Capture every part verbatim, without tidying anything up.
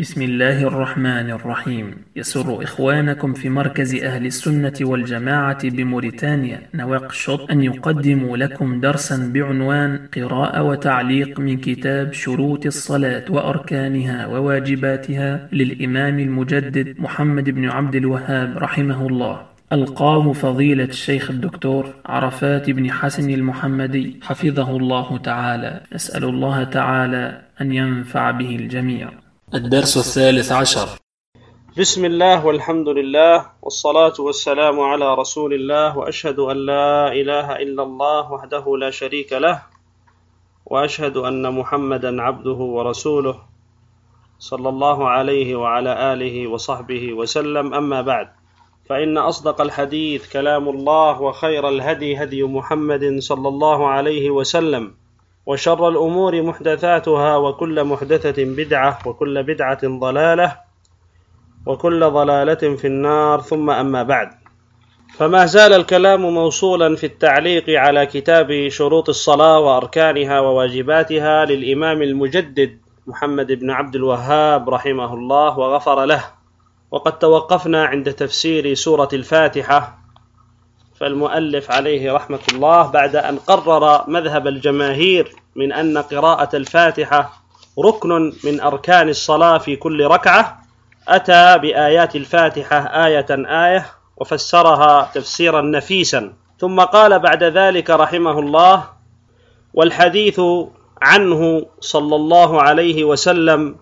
بسم الله الرحمن الرحيم. يسر إخوانكم في مركز أهل السنة والجماعة بموريتانيا نواكشوط أن يقدموا لكم درسا بعنوان قراءة وتعليق من كتاب شروط الصلاة وأركانها وواجباتها للإمام المجدد محمد بن عبد الوهاب رحمه الله، ألقاه فضيلة الشيخ الدكتور عرفات بن حسن المحمدي حفظه الله تعالى. نسأل الله تعالى أن ينفع به الجميع. الدرس الثالث عشر. بسم الله والحمد لله والصلاة والسلام على رسول الله، وأشهد أن لا إله إلا الله وحده لا شريك له، وأشهد أن محمدا عبده ورسوله صلى الله عليه وعلى آله وصحبه وسلم. أما بعد، فإن أصدق الحديث كلام الله، وخير الهدي هدي محمد صلى الله عليه وسلم، وشر الأمور محدثاتها، وكل محدثة بدعة، وكل بدعة ضلالة، وكل ضلالة في النار. ثم أما بعد، فما زال الكلام موصولا في التعليق على كتاب شروط الصلاة وأركانها وواجباتها للإمام المجدد محمد بن عبد الوهاب رحمه الله وغفر له. وقد توقفنا عند تفسير سورة الفاتحة، فالمؤلف عليه رحمة الله بعد أن قرر مذهب الجماهير من أن قراءة الفاتحة ركن من أركان الصلاة في كل ركعة، أتى بآيات الفاتحة آية آية وفسرها تفسيرا نفيسا، ثم قال بعد ذلك رحمه الله: والحديث عنه صلى الله عليه وسلم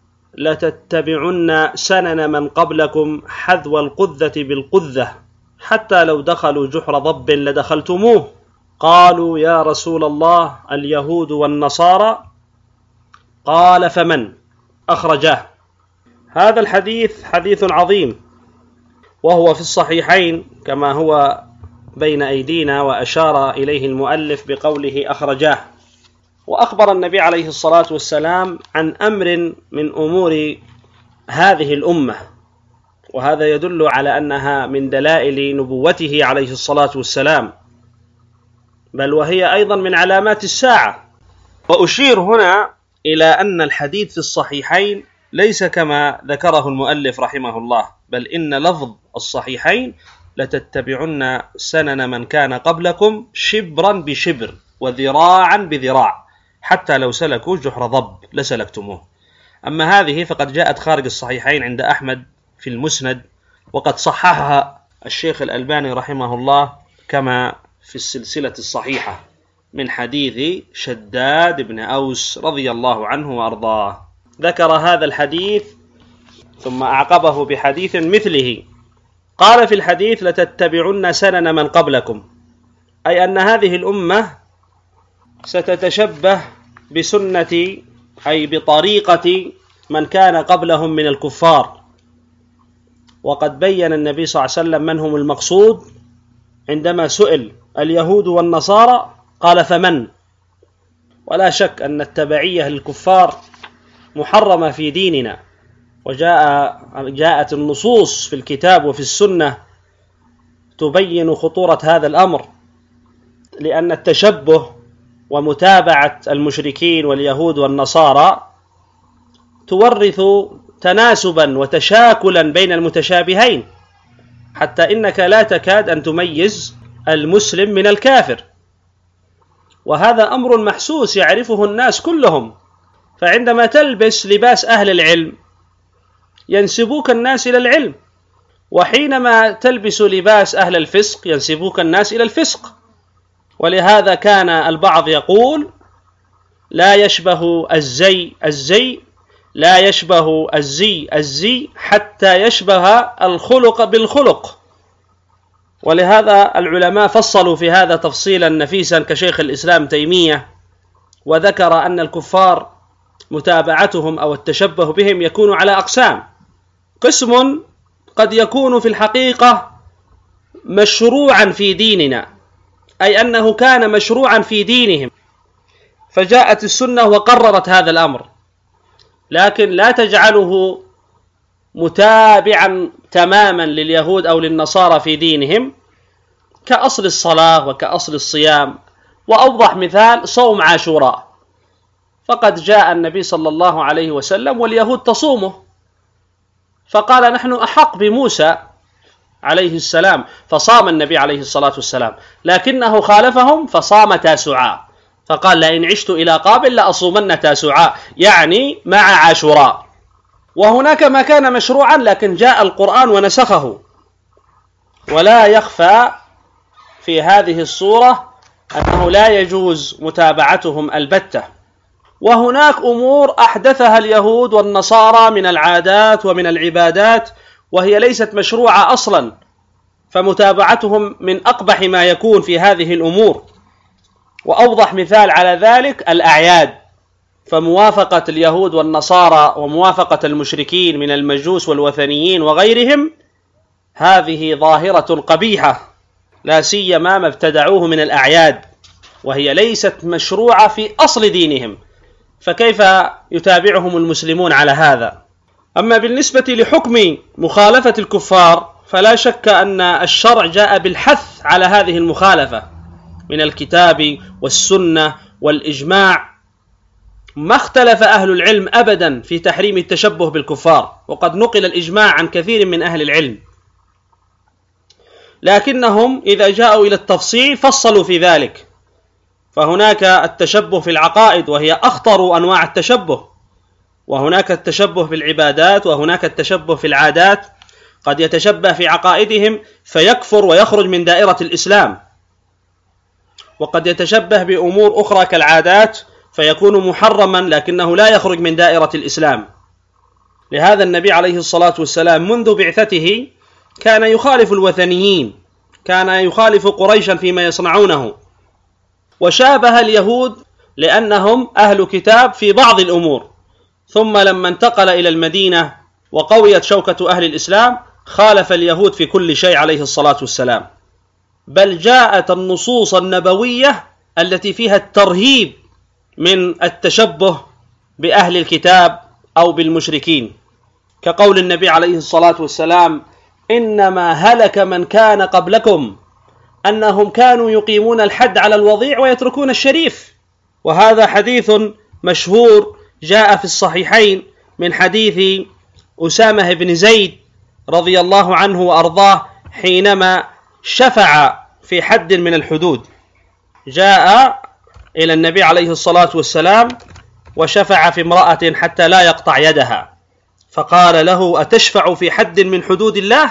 لتتبعن سنن من قبلكم حذو القذة بالقذة حتى لو دخلوا جحر ضب لدخلتموه. قالوا: يا رسول الله اليهود والنصارى؟ قال: فمن؟ أخرجاه. هذا الحديث حديث عظيم، وهو في الصحيحين كما هو بين أيدينا، وأشار إليه المؤلف بقوله أخرجاه. وأخبر النبي عليه الصلاة والسلام عن أمر من أمور هذه الأمة، وهذا يدل على أنها من دلائل نبوته عليه الصلاة والسلام، بل وهي أيضا من علامات الساعة. وأشير هنا إلى أن الحديث في الصحيحين ليس كما ذكره المؤلف رحمه الله، بل إن لفظ الصحيحين لتتبعن سنن من كان قبلكم شبرا بشبر وذراعا بذراع حتى لو سلكوا جحر ضب لسلكتموه. أما هذه فقد جاءت خارج الصحيحين عند أحمد في المسند، وقد صححها الشيخ الألباني رحمه الله كما في السلسلة الصحيحة من حديث شداد بن أوس رضي الله عنه وأرضاه. ذكر هذا الحديث ثم أعقبه بحديث مثله، قال في الحديث: لتتبعن سنن من قبلكم، أي أن هذه الأمة ستتشبه بسنة أي بطريقة من كان قبلهم من الكفار. وقد بين النبي صلى الله عليه وسلم من هم المقصود عندما سئل: اليهود والنصارى؟ قال: فمن؟ ولا شك أن التبعية للكفار محرمة في ديننا، وجاء جاءت النصوص في الكتاب وفي السنة تبين خطورة هذا الأمر، لأن التشبه ومتابعة المشركين واليهود والنصارى تورث تناسبا وتشاكلا بين المتشابهين، حتى إنك لا تكاد أن تميز المسلم من الكافر، وهذا أمر محسوس يعرفه الناس كلهم. فعندما تلبس لباس أهل العلم ينسبوك الناس إلى العلم، وحينما تلبس لباس أهل الفسق ينسبوك الناس إلى الفسق. ولهذا كان البعض يقول: لا يشبه الزي الزي لا يشبه الزي الزي حتى يشبه الخلق بالخلق. ولهذا العلماء فصلوا في هذا تفصيلا نفيسا كشيخ الإسلام تيمية، وذكر أن الكفار متابعتهم أو التشبه بهم يكون على أقسام: قسم قد يكون في الحقيقة مشروعا في ديننا، أي أنه كان مشروعا في دينهم فجاءت السنة وقررت هذا الأمر، لكن لا تجعله متابعا تماما لليهود أو للنصارى في دينهم، كأصل الصلاة وكأصل الصيام. وأوضح مثال صوم عاشوراء، فقد جاء النبي صلى الله عليه وسلم واليهود تصومه، فقال نحن أحق بموسى عليه السلام، فصام النبي عليه الصلاة والسلام، لكنه خالفهم فصام تاسعاء، فقال لئن عشت إلى قابل لأصومن تاسعاء، يعني مع عاشوراء. وهناك ما كان مشروعا لكن جاء القرآن ونسخه، ولا يخفى في هذه الصورة أنه لا يجوز متابعتهم البتة. وهناك أمور أحدثها اليهود والنصارى من العادات ومن العبادات وهي ليست مشروعة أصلا، فمتابعتهم من أقبح ما يكون في هذه الأمور. وأوضح مثال على ذلك الأعياد، فموافقة اليهود والنصارى وموافقة المشركين من المجوس والوثنيين وغيرهم هذه ظاهرة قبيحة، لا سيما ما ابتدعوه من الأعياد وهي ليست مشروعة في أصل دينهم، فكيف يتابعهم المسلمون على هذا؟ أما بالنسبة لحكم مخالفة الكفار فلا شك أن الشرع جاء بالحث على هذه المخالفة من الكتاب والسنة والإجماع. ما اختلف أهل العلم أبدا في تحريم التشبه بالكفار، وقد نقل الإجماع عن كثير من أهل العلم، لكنهم إذا جاءوا إلى التفصيل فصلوا في ذلك. فهناك التشبه في العقائد وهي أخطر أنواع التشبه، وهناك التشبه بالعبادات، وهناك التشبه في العادات، قد يتشبه في عقائدهم فيكفر ويخرج من دائرة الإسلام، وقد يتشبه بأمور أخرى كالعادات فيكون محرما لكنه لا يخرج من دائرة الإسلام. لهذا النبي عليه الصلاة والسلام منذ بعثته كان يخالف الوثنيين، كان يخالف قريشا فيما يصنعونه، وشابه اليهود لأنهم أهل كتاب في بعض الأمور، ثم لما انتقل إلى المدينة وقويت شوكة أهل الإسلام خالف اليهود في كل شيء عليه الصلاة والسلام، بل جاءت النصوص النبوية التي فيها الترهيب من التشبه بأهل الكتاب أو بالمشركين، كقول النبي عليه الصلاة والسلام إنما هلك من كان قبلكم أنهم كانوا يقيمون الحد على الوضيع ويتركون الشريف. وهذا حديث مشهور جاء في الصحيحين من حديث أسامة بن زيد رضي الله عنه وأرضاه حينما شفع في حد من الحدود، جاء إلى النبي عليه الصلاة والسلام وشفع في امرأة حتى لا يقطع يدها، فقال له أتشفع في حد من حدود الله؟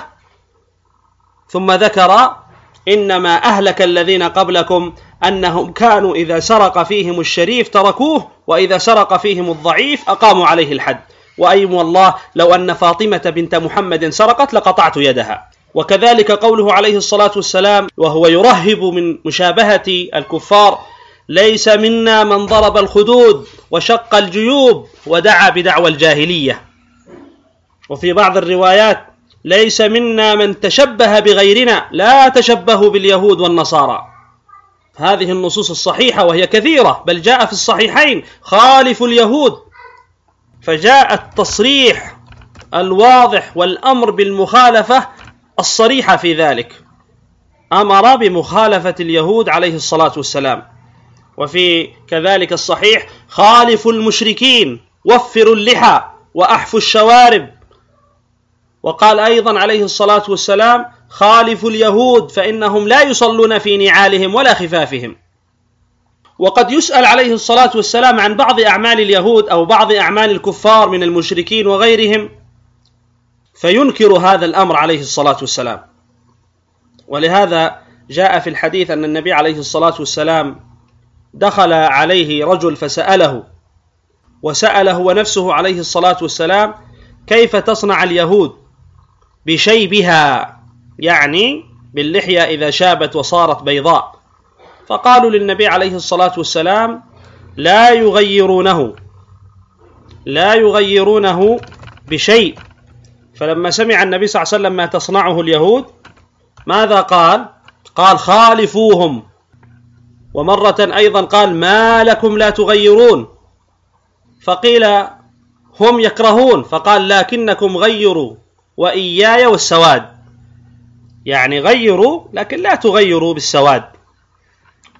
ثم ذكر إنما أهلك الذين قبلكم أنهم كانوا إذا سرق فيهم الشريف تركوه، وإذا سرق فيهم الضعيف أقاموا عليه الحد، وأيم والله لو أن فاطمة بنت محمد سرقت لقطعت يدها. وكذلك قوله عليه الصلاة والسلام وهو يرهب من مشابهة الكفار ليس منا من ضرب الخدود وشق الجيوب ودعا بدعوى الجاهلية. وفي بعض الروايات ليس منا من تشبه بغيرنا لا تشبهوا باليهود والنصارى. هذه النصوص الصحيحة وهي كثيرة، بل جاء في الصحيحين خالفوا اليهود، فجاء التصريح الواضح والأمر بالمخالفة الصريحة في ذلك، أمر بمخالفة اليهود عليه الصلاة والسلام. وفي كذلك الصحيح خالفوا المشركين وفروا اللحى وأحفوا الشوارب. وقال أيضا عليه الصلاة والسلام خالفوا اليهود فإنهم لا يصلون في نعالهم ولا خفافهم. وقد يسأل عليه الصلاة والسلام عن بعض أعمال اليهود أو بعض أعمال الكفار من المشركين وغيرهم فينكر هذا الأمر عليه الصلاة والسلام. ولهذا جاء في الحديث أن النبي عليه الصلاة والسلام دخل عليه رجل فسأله وسأله ونفسه عليه الصلاة والسلام كيف تصنع اليهود بشيبها، يعني باللحية إذا شابت وصارت بيضاء؟ فقالوا للنبي عليه الصلاة والسلام لا يغيرونه لا يغيرونه بشيء. فلما سمع النبي صلى الله عليه وسلم ما تصنعه اليهود ماذا قال؟ قال خالفوهم. ومرة أيضا قال ما لكم لا تغيرون؟ فقيل هم يكرهون، فقال لكنكم غيروا وإياي والسواد، يعني غيروا لكن لا تغيروا بالسواد،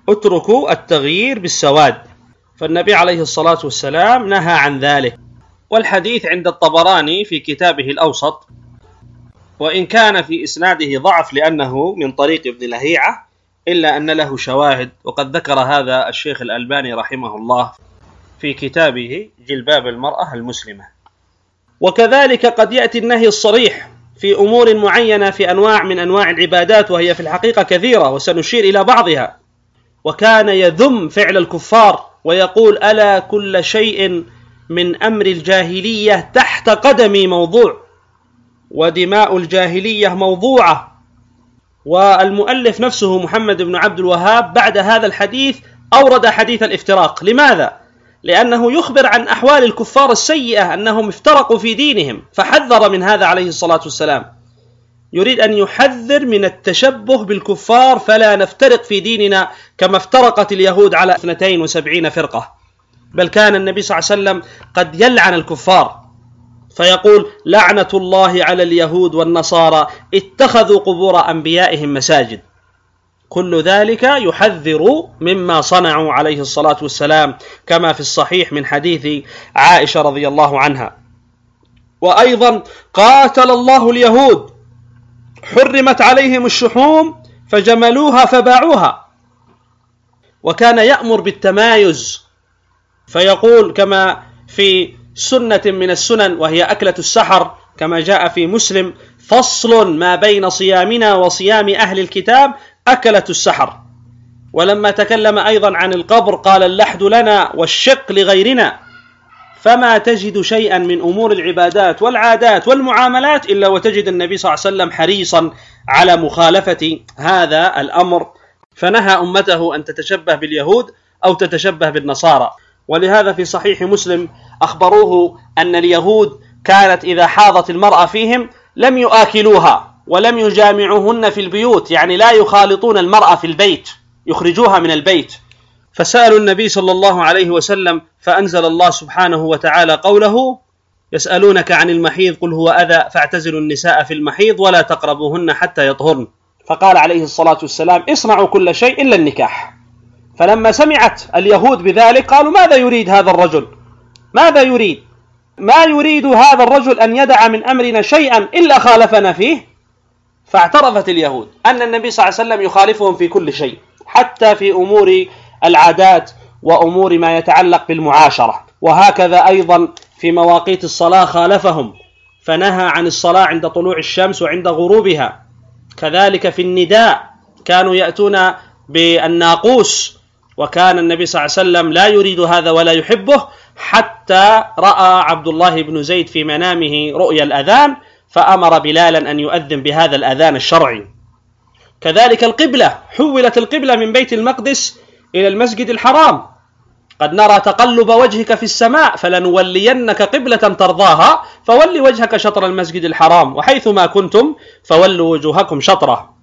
اتركوا التغيير بالسواد. فالنبي عليه الصلاة والسلام نهى عن ذلك. والحديث عند الطبراني في كتابه الأوسط، وإن كان في إسناده ضعف لأنه من طريق ابن لهيعة، إلا أن له شواهد، وقد ذكر هذا الشيخ الألباني رحمه الله في كتابه جلباب المرأة المسلمة. وكذلك قد يأتي النهي الصريح في أمور معينة في أنواع من أنواع العبادات، وهي في الحقيقة كثيرة وسنشير إلى بعضها. وكان يذم فعل الكفار ويقول: ألا كل شيء من أمر الجاهلية تحت قدمي موضوع، ودماء الجاهلية موضوعة. والمؤلف نفسه محمد بن عبد الوهاب بعد هذا الحديث أورد حديث الافتراق. لماذا؟ لأنه يخبر عن أحوال الكفار السيئة أنهم افترقوا في دينهم، فحذر من هذا عليه الصلاة والسلام. يريد أن يحذر من التشبه بالكفار، فلا نفترق في ديننا كما افترقت اليهود على اثنتين وسبعين فرقة. بل كان النبي صلى الله عليه وسلم قد يلعن الكفار فيقول: لعنة الله على اليهود والنصارى اتخذوا قبور أنبيائهم مساجد. كل ذلك يحذر مما صنعوا عليه الصلاة والسلام، كما في الصحيح من حديث عائشة رضي الله عنها. وأيضا: قاتل الله اليهود، حرمت عليهم الشحوم فجملوها فباعوها. وكان يأمر بالتمايز، فيقول كما في سنة من السنن وهي أكلة السحر كما جاء في مسلم: فصل ما بين صيامنا وصيام أهل الكتاب أكلة السحر. ولما تكلم أيضا عن القبر قال: اللحد لنا والشق لغيرنا. فما تجد شيئا من أمور العبادات والعادات والمعاملات إلا وتجد النبي صلى الله عليه وسلم حريصا على مخالفة هذا الأمر، فنهى أمته أن تتشبه باليهود أو تتشبه بالنصارى. ولهذا في صحيح مسلم أخبروه أن اليهود كانت إذا حاضت المرأة فيهم لم يآكلوها ولم يجامعوهن في البيوت، يعني لا يخالطون المرأة في البيت، يخرجوها من البيت. فسألوا النبي صلى الله عليه وسلم، فأنزل الله سبحانه وتعالى قوله: يسألونك عن المحيض قل هو أذى فاعتزلوا النساء في المحيض ولا تقربوهن حتى يطهرن. فقال عليه الصلاة والسلام: اصنعوا كل شيء إلا النكاح. فلما سمعت اليهود بذلك قالوا: ماذا يريد هذا الرجل؟ ماذا يريد؟ ما يريد هذا الرجل أن يدع من أمرنا شيئا إلا خالفنا فيه. فاعترفت اليهود أن النبي صلى الله عليه وسلم يخالفهم في كل شيء، حتى في أمور العادات وأمور ما يتعلق بالمعاشرة. وهكذا أيضا في مواقيت الصلاة خالفهم، فنهى عن الصلاة عند طلوع الشمس وعند غروبها. كذلك في النداء كانوا يأتون بالناقوس، وكان النبي صلى الله عليه وسلم لا يريد هذا ولا يحبه، حتى رأى عبد الله بن زيد في منامه رؤيا الأذان فأمر بلالا أن يؤذن بهذا الأذان الشرعي. كذلك القبلة، حولت القبلة من بيت المقدس إلى المسجد الحرام. قد نرى تقلب وجهك في السماء فلنولينك قبلة ترضاها فول وجهك شطر المسجد الحرام وحيثما كنتم فولوا وجوهكم شطره.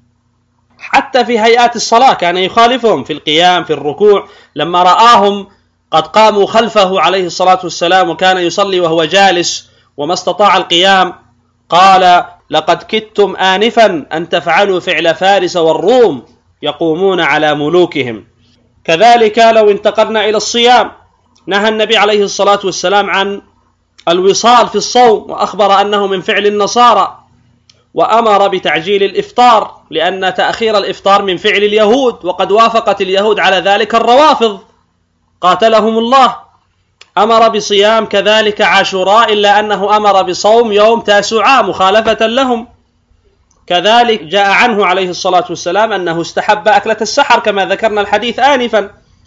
حتى في هيئات الصلاة كان يخالفهم في القيام في الركوع. لما رآهم قد قاموا خلفه عليه الصلاة والسلام وكان يصلي وهو جالس وما استطاع القيام، قال: لقد كدتم آنفا أن تفعلوا فعل فارس والروم يقومون على ملوكهم. كذلك لو انتقلنا إلى الصيام، نهى النبي عليه الصلاة والسلام عن الوصال في الصوم، وأخبر أنه من فعل النصارى، وأمر بتعجيل الإفطار لأن تأخير الإفطار من فعل اليهود، وقد وافقت اليهود على ذلك الروافض قاتلهم الله. أمر بصيام كذلك عاشوراء إلا أنه أمر بصوم يوم تاسوعاء مخالفة لهم. كذلك جاء عنه عليه الصلاة والسلام أنه استحب أكلة السحر كما ذكرنا الحديث آنفا.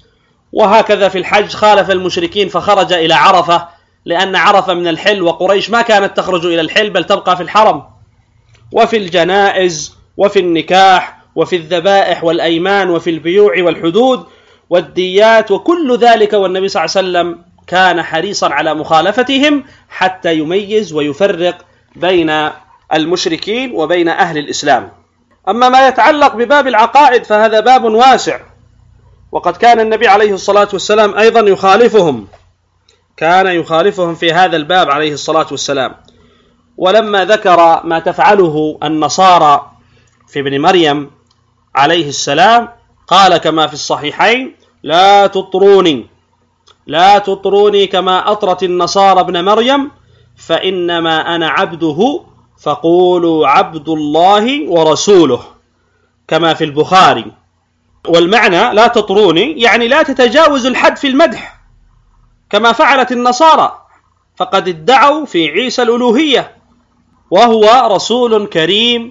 وهكذا في الحج خالف المشركين فخرج إلى عرفة، لأن عرفة من الحل وقريش ما كانت تخرج إلى الحل بل تبقى في الحرم. وفي الجنائز وفي النكاح وفي الذبائح والأيمان وفي البيوع والحدود والديات وكل ذلك، والنبي صلى الله عليه وسلم كان حريصا على مخالفتهم حتى يميز ويفرق بين المشركين وبين أهل الإسلام. أما ما يتعلق بباب العقائد فهذا باب واسع، وقد كان النبي عليه الصلاة والسلام أيضا يخالفهم، كان يخالفهم في هذا الباب عليه الصلاة والسلام. ولما ذكر ما تفعله النصارى في ابن مريم عليه السلام قال كما في الصحيحين: لا تطروني لا تطروني كما أطرت النصارى ابن مريم فإنما أنا عبده فقولوا عبد الله ورسوله كما في البخاري. والمعنى لا تطروني يعني لا تتجاوزوا الحد في المدح كما فعلت النصارى، فقد ادعوا في عيسى الألوهية وهو رسول كريم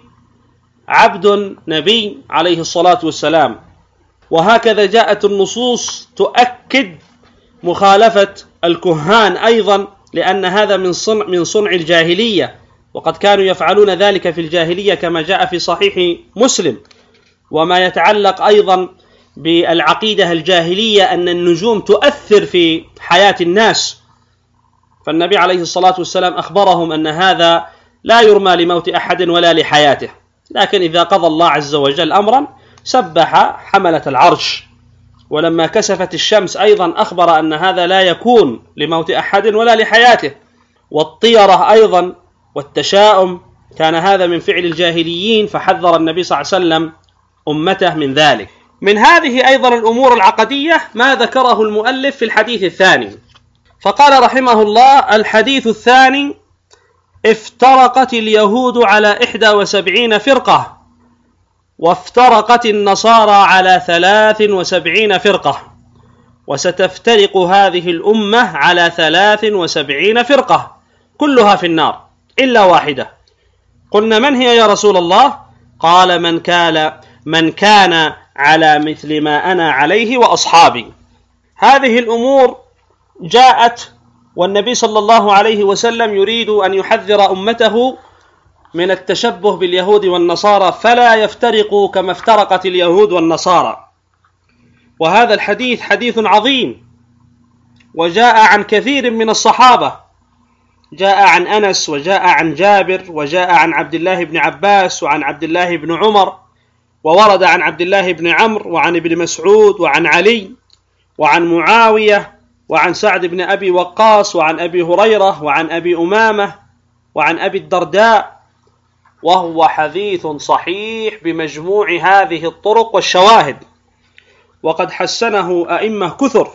عبد نبي عليه الصلاة والسلام. وهكذا جاءت النصوص تؤكد مخالفة الكهان أيضا، لأن هذا من صنع من صنع الجاهلية، وقد كانوا يفعلون ذلك في الجاهلية كما جاء في صحيح مسلم. وما يتعلق أيضا بالعقيدة الجاهلية أن النجوم تؤثر في حياة الناس، فالنبي عليه الصلاة والسلام أخبرهم أن هذا لا يرمى لموت أحد ولا لحياته، لكن إذا قضى الله عز وجل أمرا سبح حملة العرش. ولما كسفت الشمس أيضا أخبر أن هذا لا يكون لموت أحد ولا لحياته. والطيرة أيضا والتشاؤم كان هذا من فعل الجاهليين، فحذر النبي صلى الله عليه وسلم أمته من ذلك. من هذه أيضا الأمور العقدية ما ذكره المؤلف في الحديث الثاني، فقال رحمه الله: الحديث الثاني: افترقت اليهود على إحدى وسبعين فرقة، وافترقت النصارى على ثلاث وسبعين فرقة، وستفترق هذه الأمة على ثلاث وسبعين فرقة كلها في النار إلا واحدة. قلنا: من هي يا رسول الله؟ قال: من كان من كان على مثل ما أنا عليه وأصحابي. هذه الأمور جاءت والنبي صلى الله عليه وسلم يريد أن يحذر أمته من التشبه باليهود والنصارى فلا يفترقوا كما افترقت اليهود والنصارى. وهذا الحديث حديث عظيم، وجاء عن كثير من الصحابة، جاء عن أنس وجاء عن جابر وجاء عن عبد الله بن عباس وعن عبد الله بن عمر، وورد عن عبد الله بن عمرو وعن ابن مسعود وعن علي وعن معاوية وعن سعد بن أبي وقاص وعن أبي هريرة وعن أبي أمامة وعن أبي الدرداء، وهو حديث صحيح بمجموع هذه الطرق والشواهد، وقد حسنه أئمة كثر.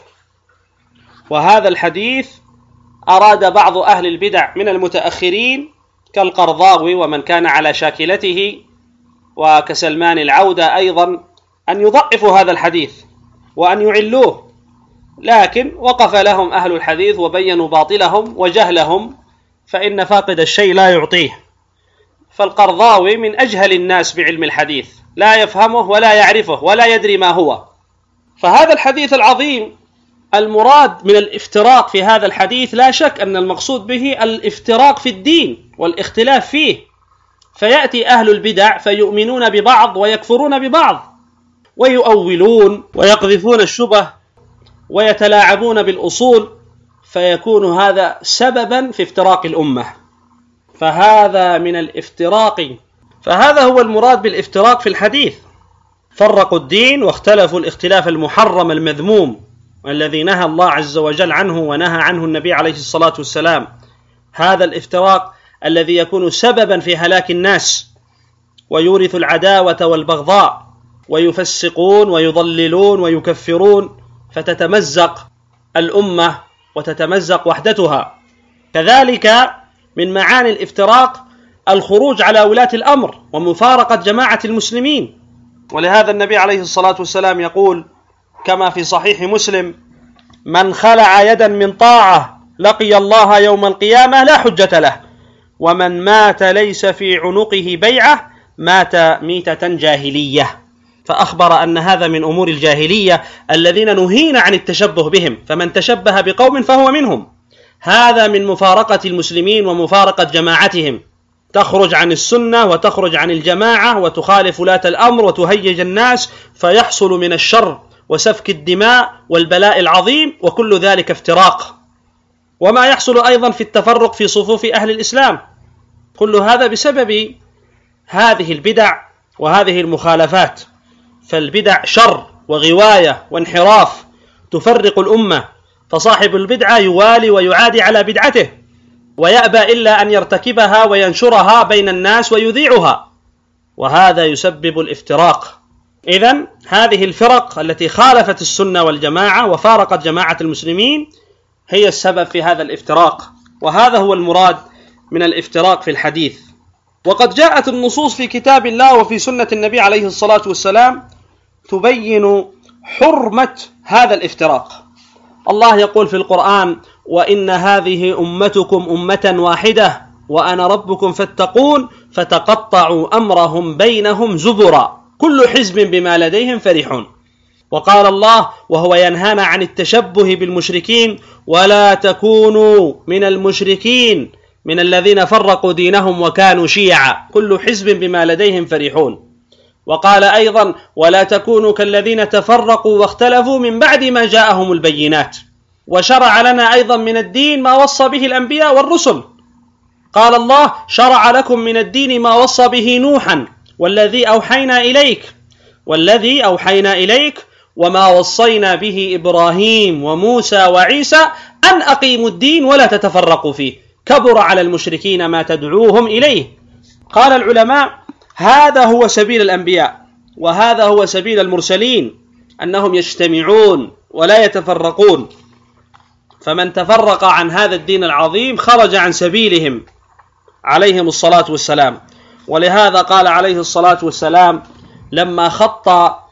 وهذا الحديث أراد بعض أهل البدع من المتأخرين كالقرضاوي ومن كان على شاكلته وكسلمان العودة أيضا أن يضعفوا هذا الحديث وأن يعلوه، لكن وقف لهم أهل الحديث وبينوا باطلهم وجهلهم، فإن فاقد الشيء لا يعطيه. فالقرضاوي من أجهل الناس بعلم الحديث، لا يفهمه ولا يعرفه ولا يدري ما هو. فهذا الحديث العظيم المراد من الافتراق في هذا الحديث لا شك أن المقصود به الافتراق في الدين والاختلاف فيه، فيأتي أهل البدع فيؤمنون ببعض ويكفرون ببعض ويؤولون ويقذفون الشبه ويتلاعبون بالأصول، فيكون هذا سببا في افتراق الأمة. فهذا من الافتراق، فهذا هو المراد بالافتراق في الحديث. فرقوا الدين واختلفوا الاختلاف المحرم المذموم الذي نهى الله عز وجل عنه ونهى عنه النبي عليه الصلاة والسلام. هذا الافتراق الذي يكون سببا في هلاك الناس ويورث العداوة والبغضاء، ويفسقون ويضللون ويكفرون، فتتمزق الأمة وتتمزق وحدتها. كذلك من معاني الافتراق الخروج على ولاة الأمر ومفارقة جماعة المسلمين. ولهذا النبي عليه الصلاة والسلام يقول كما في صحيح مسلم: من خلع يدا من طاعة لقي الله يوم القيامة لا حجة له، ومن مات ليس في عنقه بيعة مات ميتة جاهلية. فأخبر أن هذا من أمور الجاهلية الذين نهينا عن التشبه بهم، فمن تشبه بقوم فهو منهم. هذا من مفارقة المسلمين ومفارقة جماعتهم، تخرج عن السنة وتخرج عن الجماعة وتخالف ولاة الأمر وتهيج الناس، فيحصل من الشر وسفك الدماء والبلاء العظيم، وكل ذلك افتراق. وما يحصل أيضا في التفرق في صفوف أهل الإسلام، كل هذا بسبب هذه البدع وهذه المخالفات. فالبدع شر وغواية وانحراف تفرق الأمة، فصاحب البدعة يوالي ويعادي على بدعته ويأبى إلا أن يرتكبها وينشرها بين الناس ويذيعها، وهذا يسبب الافتراق. إذن هذه الفرق التي خالفت السنة والجماعة وفارقت جماعة المسلمين هي السبب في هذا الافتراق، وهذا هو المراد من الافتراق في الحديث. وقد جاءت النصوص في كتاب الله وفي سنة النبي عليه الصلاة والسلام تبين حرمة هذا الافتراق. الله يقول في القرآن: وإن هذه أمتكم أمة واحدة وأنا ربكم فاتقون فتقطعوا أمرهم بينهم زبرا كل حزب بما لديهم فرحون. وقال الله وهو ينهانا عن التشبه بالمشركين: ولا تكونوا من المشركين من الذين فرقوا دينهم وكانوا شيعا كل حزب بما لديهم فرحون. وقال أيضا: ولا تكونوا كالذين تفرقوا واختلفوا من بعد ما جاءهم البينات. وشرع لنا أيضا من الدين ما وصى به الأنبياء والرسل. قال الله: شرع لكم من الدين ما وصى به نوحا والذي أوحينا إليك والذي أوحينا إليك وما وصينا به إبراهيم وموسى وعيسى أن أقيموا الدين ولا تتفرقوا فيه كبر على المشركين ما تدعوهم إليه. قال العلماء: هذا هو سبيل الأنبياء وهذا هو سبيل المرسلين، أنهم يجتمعون ولا يتفرقون، فمن تفرق عن هذا الدين العظيم خرج عن سبيلهم عليهم الصلاة والسلام. ولهذا قال عليه الصلاة والسلام لما خط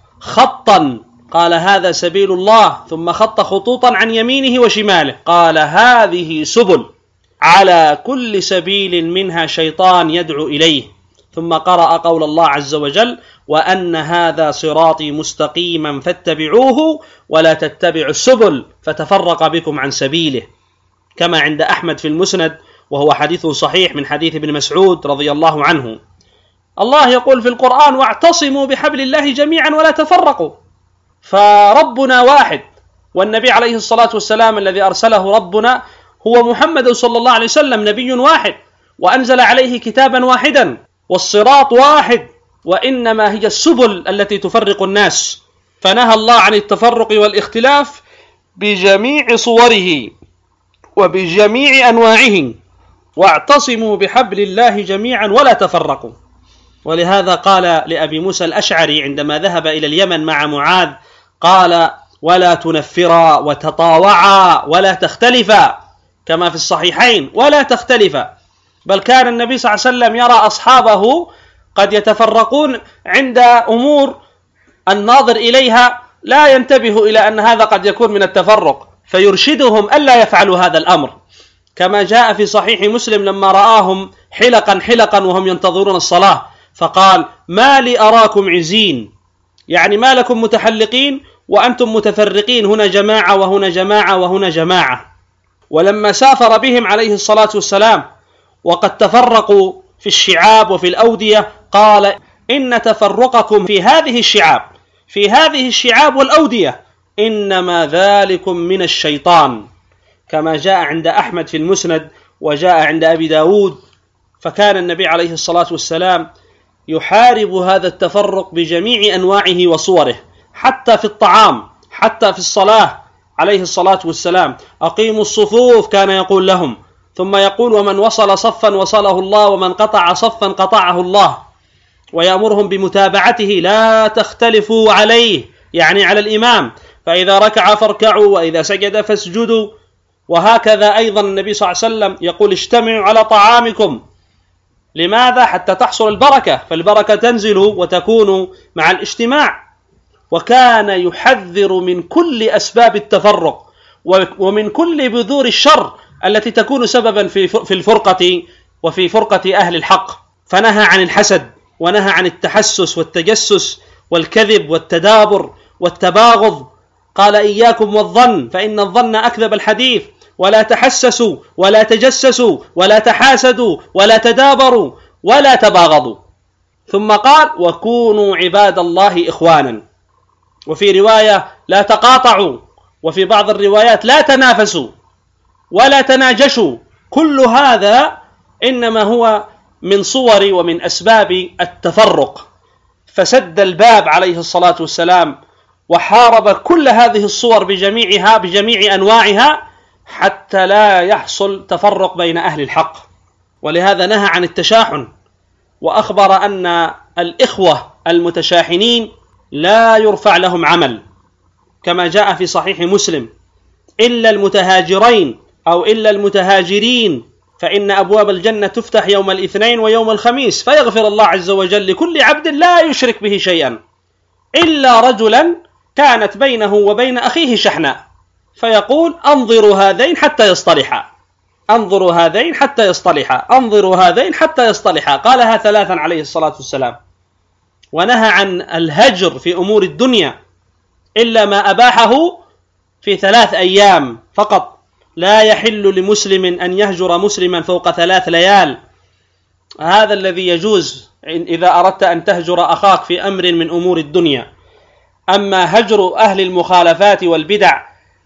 خطا قال: هذا سبيل الله، ثم خط خطوطا عن يمينه وشماله قال: هذه سبل على كل سبيل منها شيطان يدعو إليه، ثم قرأ قول الله عز وجل: وأن هذا صراطي مستقيما فاتبعوه ولا تتبعوا السبل فتفرق بكم عن سبيله، كما عند أحمد في المسند، وهو حديث صحيح من حديث ابن مسعود رضي الله عنه. الله يقول في القرآن: واعتصموا بحبل الله جميعا ولا تفرقوا. فربنا واحد، والنبي عليه الصلاة والسلام الذي أرسله ربنا هو محمد صلى الله عليه وسلم نبي واحد، وأنزل عليه كتابا واحدا، والصراط واحد، وإنما هي السبل التي تفرق الناس. فنهى الله عن التفرق والاختلاف بجميع صوره وبجميع أنواعه: واعتصموا بحبل الله جميعا ولا تفرقوا. ولهذا قال لأبي موسى الأشعري عندما ذهب إلى اليمن مع معاذ، قال: ولا تنفرا وتطاوعا ولا تختلفا، كما في الصحيحين: ولا تختلفا. بل كان النبي صلى الله عليه وسلم يرى أصحابه قد يتفرقون عند أمور الناظر إليها لا ينتبه إلى أن هذا قد يكون من التفرق، فيرشدهم ألا يفعلوا هذا الأمر، كما جاء في صحيح مسلم لما رآهم حلقا حلقا وهم ينتظرون الصلاة فقال: ما لي أراكم عزين، يعني ما لكم متحلقين وأنتم متفرقين، هنا جماعة وهنا جماعة وهنا جماعة. ولما سافر بهم عليه الصلاة والسلام وقد تفرقوا في الشعاب وفي الأودية قال: إن تفرقكم في هذه الشعاب في هذه الشعاب والأودية إنما ذلكم من الشيطان، كما جاء عند أحمد في المسند وجاء عند أبي داود. فكان النبي عليه الصلاة والسلام يحارب هذا التفرق بجميع أنواعه وصوره، حتى في الطعام، حتى في الصلاة عليه الصلاة والسلام: أقيموا الصفوف كان يقول لهم، ثم يقول: ومن وصل صفا وصله الله ومن قطع صفا قطعه الله. ويأمرهم بمتابعته: لا تختلفوا عليه، يعني على الإمام، فإذا ركع فاركعوا وإذا سجد فاسجدوا. وهكذا أيضا النبي صلى الله عليه وسلم يقول: اجتمعوا على طعامكم. لماذا؟ حتى تحصل البركة، فالبركة تنزل وتكون مع الاجتماع. وكان يحذر من كل أسباب التفرق ومن كل بذور الشر التي تكون سببا في الفرقة وفي فرقة أهل الحق، فنهى عن الحسد، ونهى عن التحسس والتجسس والكذب والتدابر والتباغض. قال: إياكم والظن فإن الظن أكذب الحديث، ولا تحسسوا ولا تجسسوا ولا تحاسدوا ولا تدابروا ولا تباغضوا. ثم قال: وكونوا عباد الله إخوانا. وفي رواية: لا تقاطعوا، وفي بعض الروايات: لا تنافسوا ولا تناجشوا. كل هذا إنما هو من صور ومن أسباب التفرق. فسد الباب عليه الصلاة والسلام وحارب كل هذه الصور بجميعها بجميع أنواعها حتى لا يحصل تفرق بين أهل الحق. ولهذا نهى عن التشاحن، وأخبر أن الإخوة المتشاحنين لا يرفع لهم عمل، كما جاء في صحيح مسلم: إلا المتهاجرين أو إلا المتهاجرين فإن أبواب الجنة تفتح يوم الاثنين ويوم الخميس فيغفر الله عز وجل لكل عبد لا يشرك به شيئا، إلا رجلا كانت بينه وبين أخيه شحناء فيقول: أنظروا هذين حتى يصطلحا، أنظروا هذين حتى يصطلحا، أنظروا هذين حتى يصطلحا. قالها ثلاثا عليه الصلاة والسلام. ونهى عن الهجر في أمور الدنيا إلا ما أباحه في ثلاث أيام فقط. لا يحل لمسلم أن يهجر مسلما فوق ثلاث ليال، هذا الذي يجوز إذا أردت أن تهجر أخاك في أمر من أمور الدنيا. أما هجر أهل المخالفات والبدع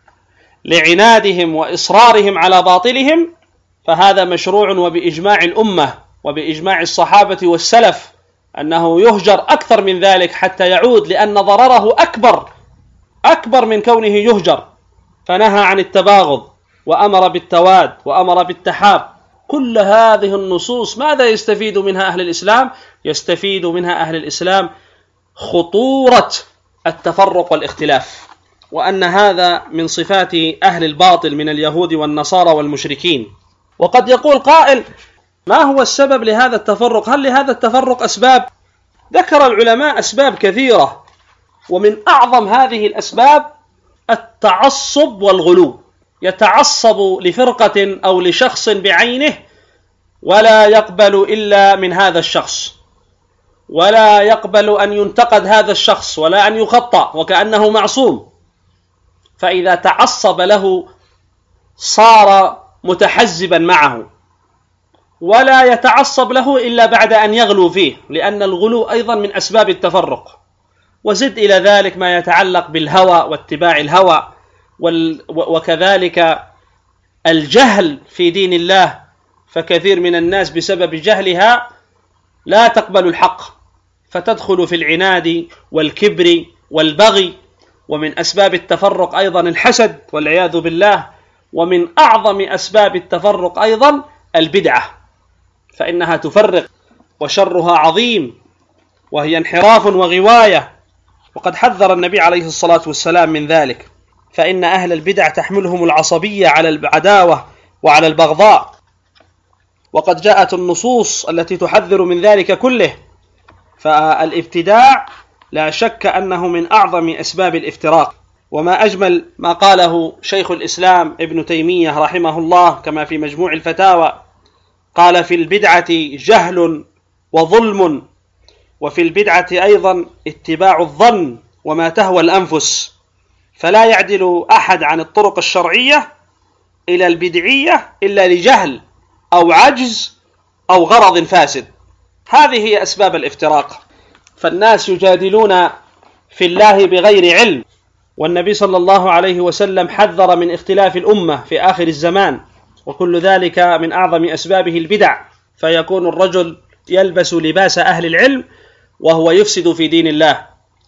لعنادهم وإصرارهم على باطلهم فهذا مشروع وبإجماع الأمة وبإجماع الصحابة والسلف أنه يهجر أكثر من ذلك حتى يعود، لأن ضرره أكبر أكبر من كونه يهجر. فنهى عن التباغض وأمر بالتواد وأمر بالتحاب. كل هذه النصوص ماذا يستفيد منها أهل الإسلام؟ يستفيد منها أهل الإسلام خطورة التفرق والاختلاف، وأن هذا من صفات أهل الباطل من اليهود والنصارى والمشركين. وقد يقول قائل: ما هو السبب لهذا التفرق؟ هل لهذا التفرق أسباب؟ ذكر العلماء أسباب كثيرة، ومن أعظم هذه الأسباب التعصب والغلو. يتعصب لفرقة أو لشخص بعينه ولا يقبل إلا من هذا الشخص، ولا يقبل أن ينتقد هذا الشخص ولا أن يخطأ وكأنه معصوم، فإذا تعصب له صار متحزبا معه، ولا يتعصب له إلا بعد أن يغلو فيه، لأن الغلو أيضا من أسباب التفرق. وزد إلى ذلك ما يتعلق بالهوى واتباع الهوى، وكذلك الجهل في دين الله، فكثير من الناس بسبب جهلها لا تقبل الحق فتدخل في العناد والكبر والبغي. ومن أسباب التفرق أيضا الحسد والعياذ بالله. ومن أعظم أسباب التفرق أيضا البدعة، فإنها تفرق وشرها عظيم، وهي انحراف وغواية، وقد حذر النبي عليه الصلاة والسلام من ذلك، فإن أهل البدع تحملهم العصبية على العداوة وعلى البغضاء، وقد جاءت النصوص التي تحذر من ذلك كله. فالابتداع لا شك أنه من أعظم أسباب الافتراق. وما أجمل ما قاله شيخ الإسلام ابن تيمية رحمه الله كما في مجموع الفتاوى، قال: في البدعة جهل وظلم، وفي البدعة أيضا اتباع الظن وما تهوى الأنفس، فلا يعدل أحد عن الطرق الشرعية إلى البدعية إلا لجهل أو عجز أو غرض فاسد. هذه هي أسباب الافتراق. فالناس يجادلون في الله بغير علم، والنبي صلى الله عليه وسلم حذر من اختلاف الأمة في آخر الزمان، وكل ذلك من أعظم أسبابه البدع. فيكون الرجل يلبس لباس أهل العلم وهو يفسد في دين الله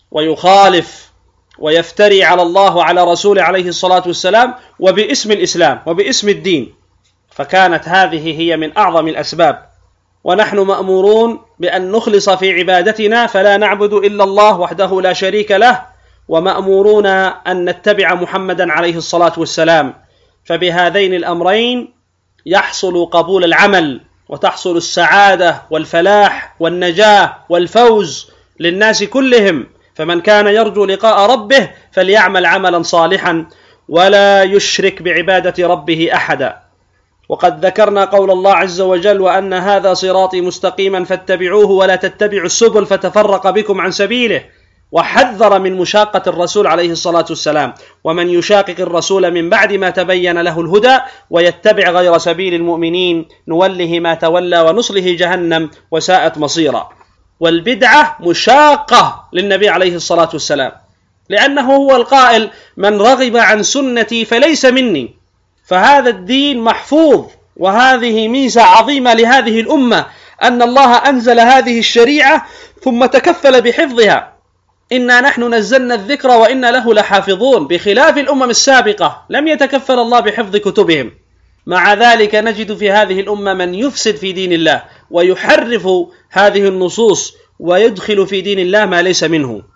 ويخالف ويفتري على الله وعلى رسوله عليه الصلاة والسلام وباسم الإسلام وباسم الدين. فكانت هذه هي من أعظم الأسباب. ونحن مأمورون بأن نخلص في عبادتنا، فلا نعبد إلا الله وحده لا شريك له، ومأمورون أن نتبع محمدا عليه الصلاة والسلام. فبهذين الأمرين يحصل قبول العمل، وتحصل السعادة والفلاح والنجاة والفوز للناس كلهم. فمن كان يرجو لقاء ربه فليعمل عملا صالحا ولا يشرك بعبادة ربه أحدا. وقد ذكرنا قول الله عز وجل: وأن هذا صراطي مستقيما فاتبعوه ولا تتبعوا السبل فتفرق بكم عن سبيله. وحذر من مشاقة الرسول عليه الصلاة والسلام: ومن يشاقق الرسول من بعد ما تبين له الهدى ويتبع غير سبيل المؤمنين نوله ما تولى ونصله جهنم وساءت مصيرا. والبدعة مشاقة للنبي عليه الصلاة والسلام، لأنه هو القائل: من رغب عن سنتي فليس مني. فهذا الدين محفوظ، وهذه ميزة عظيمة لهذه الأمة، أن الله أنزل هذه الشريعة ثم تكفل بحفظها. إنا نحن نزلنا الذكر وإنا له لحافظون، بخلاف الأمم السابقة لم يتكفل الله بحفظ كتبهم. مع ذلك نجد في هذه الأمة من يفسد في دين الله ويحرف هذه النصوص ويدخل في دين الله ما ليس منه.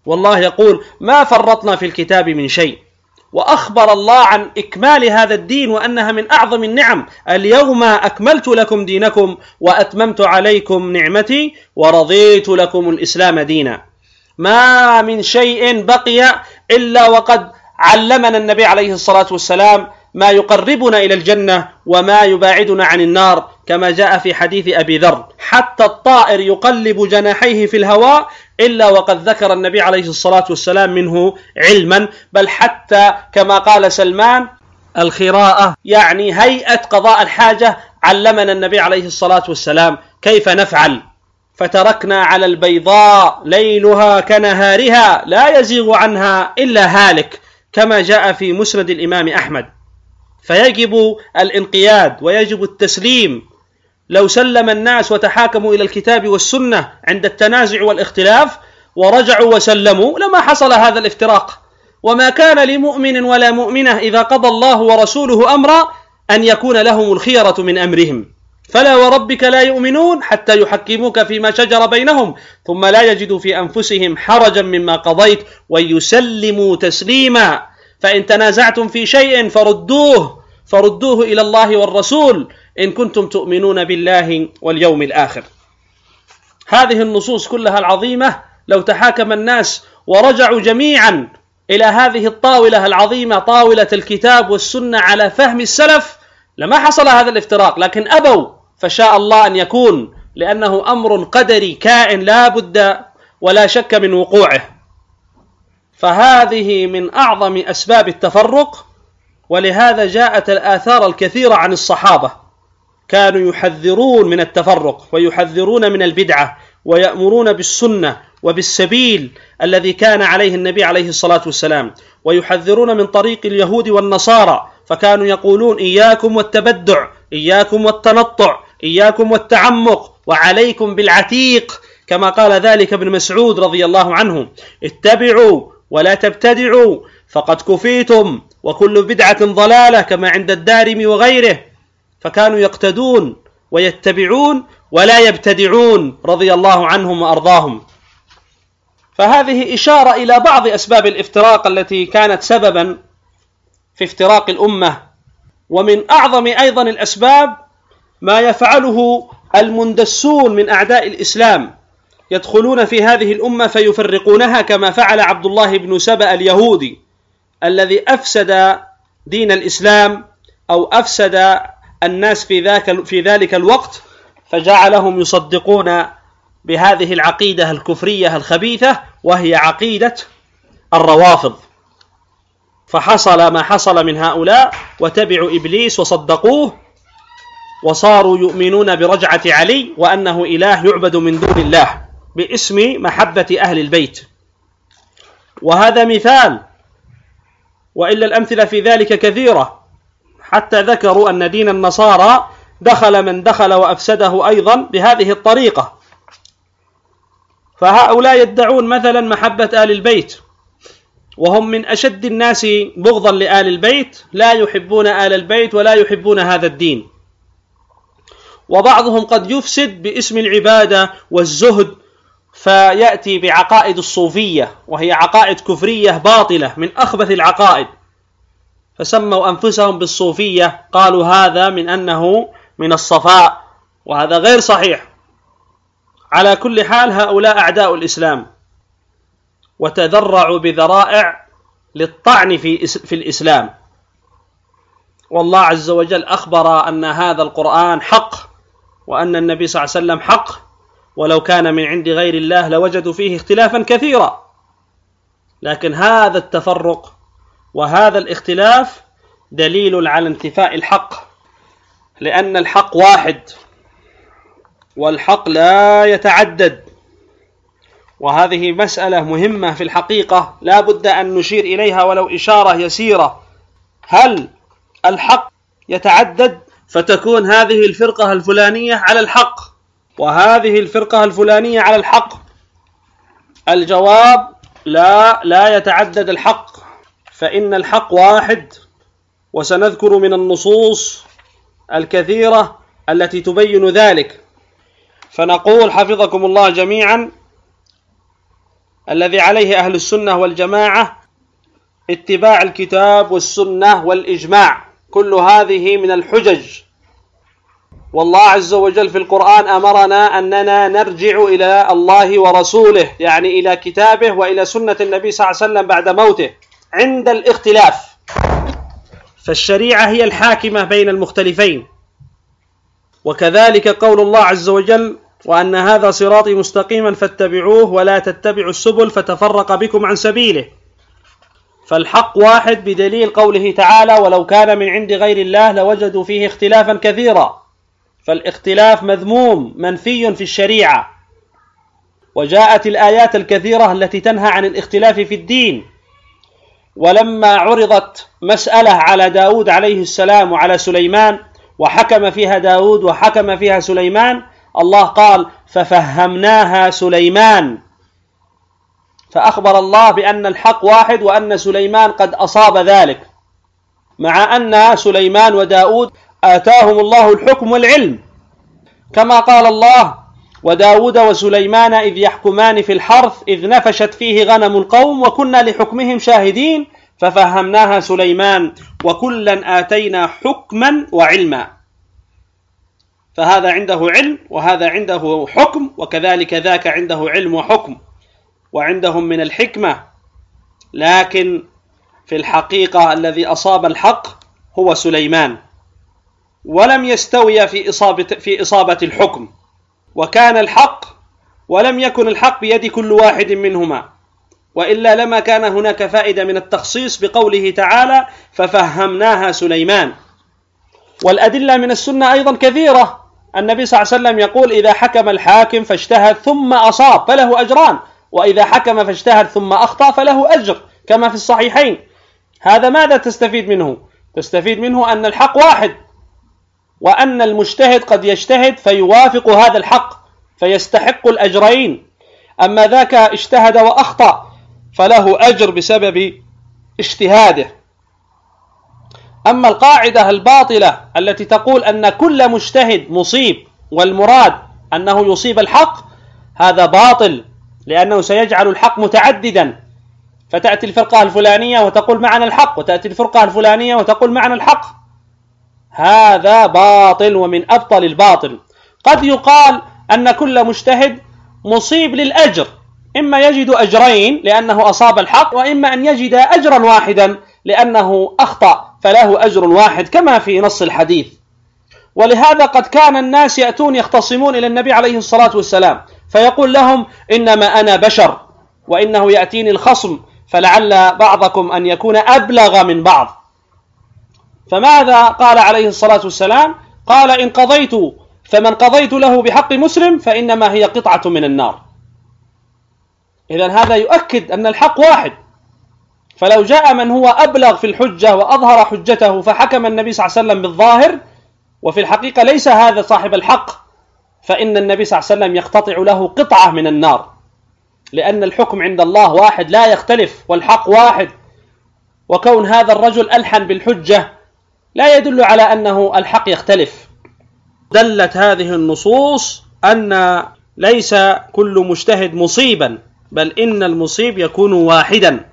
والله يقول ما فرطنا في الكتاب من شيء، وأخبر الله عن إكمال هذا الدين وأنها من أعظم النعم. اليوم أكملت لكم دينكم وأتممت عليكم نعمتي ورضيت لكم الإسلام دينا. ما من شيء بقي إلا وقد علمنا النبي عليه الصلاة والسلام ما يقربنا إلى الجنة وما يباعدنا عن النار، كما جاء في حديث أبي ذر: حتى الطائر يقلب جناحيه في الهواء إلا وقد ذكر النبي عليه الصلاة والسلام منه علما، بل حتى كما قال سلمان الخراءة، يعني هيئة قضاء الحاجة، علمنا النبي عليه الصلاة والسلام كيف نفعل. فتركنا على البيضاء ليلها كنهارها لا يزيغ عنها إلا هالك، كما جاء في مسند الإمام أحمد. فيجب الانقياد ويجب التسليم. لو سلم الناس وتحاكموا إلى الكتاب والسنة عند التنازع والاختلاف ورجعوا وسلموا لما حصل هذا الافتراق. وما كان لمؤمن ولا مؤمنة إذا قضى الله ورسوله أمرا أن يكون لهم الخيرة من أمرهم. فلا وربك لا يؤمنون حتى يحكموك فيما شجر بينهم ثم لا يجدوا في أنفسهم حرجا مما قضيت ويسلموا تسليما. فإن تنازعتم في شيء فردوه فردوه إلى الله والرسول إن كنتم تؤمنون بالله واليوم الآخر. هذه النصوص كلها العظيمة لو تحاكم الناس ورجعوا جميعا إلى هذه الطاولة العظيمة، طاولة الكتاب والسنة على فهم السلف، لما حصل هذا الافتراق. لكن أبوا، فشاء الله أن يكون، لأنه أمر قدري كائن لا بد ولا شك من وقوعه. فهذه من أعظم أسباب التفرق، ولهذا جاءت الآثار الكثيرة عن الصحابة، كانوا يحذرون من التفرق ويحذرون من البدعة ويأمرون بالسنة وبالسبيل الذي كان عليه النبي عليه الصلاة والسلام، ويحذرون من طريق اليهود والنصارى، فكانوا يقولون إياكم والتبدع، إياكم والتنطع، إياكم والتعمق، وعليكم بالعتيق، كما قال ذلك ابن مسعود رضي الله عنه: اتبعوا ولا تبتدعوا فقد كفيتم وكل بدعة ضلالة، كما عند الدارمي وغيره. فكانوا يقتدون ويتبعون ولا يبتدعون رضي الله عنهم وأرضاهم. فهذه إشارة إلى بعض أسباب الافتراق التي كانت سببا في افتراق الأمة. ومن أعظم أيضا الأسباب ما يفعله المندسون من أعداء الإسلام، يدخلون في هذه الأمة فيفرقونها، كما فعل عبد الله بن سبأ اليهودي الذي أفسد دين الإسلام أو أفسد الناس في ذاك في ذلك الوقت، فجعلهم يصدقون بهذه العقيدة الكفرية الخبيثة، وهي عقيدة الروافض. فحصل ما حصل من هؤلاء وتبعوا إبليس وصدقوه، وصاروا يؤمنون برجعة علي وأنه إله يعبد من دون الله باسم محبة أهل البيت. وهذا مثال، وإلا الأمثلة في ذلك كثيرة، حتى ذكروا أن دين النصارى دخل من دخل وأفسده أيضا بهذه الطريقة. فهؤلاء يدعون مثلا محبة آل البيت، وهم من أشد الناس بغضا لآل البيت، لا يحبون آل البيت ولا يحبون هذا الدين. وبعضهم قد يفسد باسم العبادة والزهد، فيأتي بعقائد الصوفية، وهي عقائد كفرية باطلة من أخبث العقائد، فسموا أنفسهم بالصوفية، قالوا هذا من أنه من الصفاء، وهذا غير صحيح. على كل حال هؤلاء أعداء الإسلام، وتذرعوا بذرائع للطعن في في الإسلام. والله عز وجل أخبر أن هذا القرآن حق، وأن النبي صلى الله عليه وسلم حق، ولو كان من عند غير الله لوجدوا فيه اختلافا كثيرا. لكن هذا التفرق وهذا الاختلاف دليل على انتفاء الحق، لأن الحق واحد، والحق لا يتعدد. وهذه مسألة مهمة في الحقيقة، لا بد أن نشير إليها ولو إشارة يسيرة. هل الحق يتعدد فتكون هذه الفرقة الفلانية على الحق وهذه الفرقة الفلانية على الحق؟ الجواب لا، لا يتعدد الحق، فإن الحق واحد. وسنذكر من النصوص الكثيرة التي تبين ذلك. فنقول حفظكم الله جميعا: الذي عليه أهل السنة والجماعة اتباع الكتاب والسنة والإجماع، كل هذه من الحجج. والله عز وجل في القرآن أمرنا أننا نرجع إلى الله ورسوله، يعني إلى كتابه وإلى سنة النبي صلى الله عليه وسلم بعد موته عند الاختلاف. فالشريعة هي الحاكمة بين المختلفين. وكذلك قول الله عز وجل: وأن هذا صراطي مستقيما فاتبعوه ولا تتبعوا السبل فتفرق بكم عن سبيله. فالحق واحد بدليل قوله تعالى: ولو كان من عند غير الله لوجدوا فيه اختلافا كثيرا. فالاختلاف مذموم منفي في الشريعة، وجاءت الآيات الكثيرة التي تنهى عن الاختلاف في الدين. ولما عرضت مسألة على داود عليه السلام وعلى سليمان وحكم فيها داود وحكم فيها سليمان، الله قال: ففهمناها سليمان. فأخبر الله بأن الحق واحد وأن سليمان قد أصاب ذلك، مع أن سليمان وداود آتاهم الله الحكم والعلم، كما قال الله: وداود وسليمان إذ يحكمان في الحرث إذ نفشت فيه غنم القوم وكنا لحكمهم شاهدين ففهمناها سليمان وكلا آتينا حكما وعلما. فهذا عنده علم وهذا عنده حكم، وكذلك ذاك عنده علم وحكم، وعندهم من الحكمة. لكن في الحقيقة الذي أصاب الحق هو سليمان، ولم يستوي في إصابة, في إصابة الحكم، وكان الحق ولم يكن الحق بيد كل واحد منهما، وإلا لما كان هناك فائدة من التخصيص بقوله تعالى: ففهمناها سليمان. والأدلة من السنة أيضا كثيرة. النبي صلى الله عليه وسلم يقول: إذا حكم الحاكم فاجتهد ثم أصاب فله أجران، وإذا حكم فاجتهد ثم أخطأ فله أجر، كما في الصحيحين. هذا ماذا تستفيد منه؟ تستفيد منه أن الحق واحد، وأن المجتهد قد يجتهد فيوافق هذا الحق فيستحق الأجرين. أما ذاك اجتهد وأخطأ فله أجر بسبب اجتهاده. أما القاعدة الباطلة التي تقول أن كل مجتهد مصيب والمراد أنه يصيب الحق، هذا باطل، لأنه سيجعل الحق متعددا، فتأتي الفرقة الفلانية وتقول معنا الحق، وتأتي الفرقة الفلانية وتقول معنا الحق. هذا باطل ومن أبطل الباطل. قد يقال أن كل مجتهد مصيب للأجر، إما يجد أجرين لأنه أصاب الحق، وإما أن يجد أجرا واحدا لأنه أخطأ فله أجر واحد، كما في نص الحديث. ولهذا قد كان الناس يأتون يختصمون إلى النبي عليه الصلاة والسلام فيقول لهم: إنما أنا بشر وإنه يأتيني الخصم فلعل بعضكم أن يكون أبلغ من بعض. فماذا قال عليه الصلاة والسلام؟ قال: إن قضيت فمن قضيت له بحق مسلم فإنما هي قطعة من النار. إذن هذا يؤكد أن الحق واحد. فلو جاء من هو أبلغ في الحجة وأظهر حجته فحكم النبي صلى الله عليه وسلم بالظاهر، وفي الحقيقة ليس هذا صاحب الحق، فإن النبي صلى الله عليه وسلم يقتطع له قطعة من النار، لأن الحكم عند الله واحد لا يختلف، والحق واحد. وكون هذا الرجل ألحن بالحجة لا يدل على أنه الحق يختلف. دلت هذه النصوص أن ليس كل مجتهد مصيبا، بل إن المصيب يكون واحدا.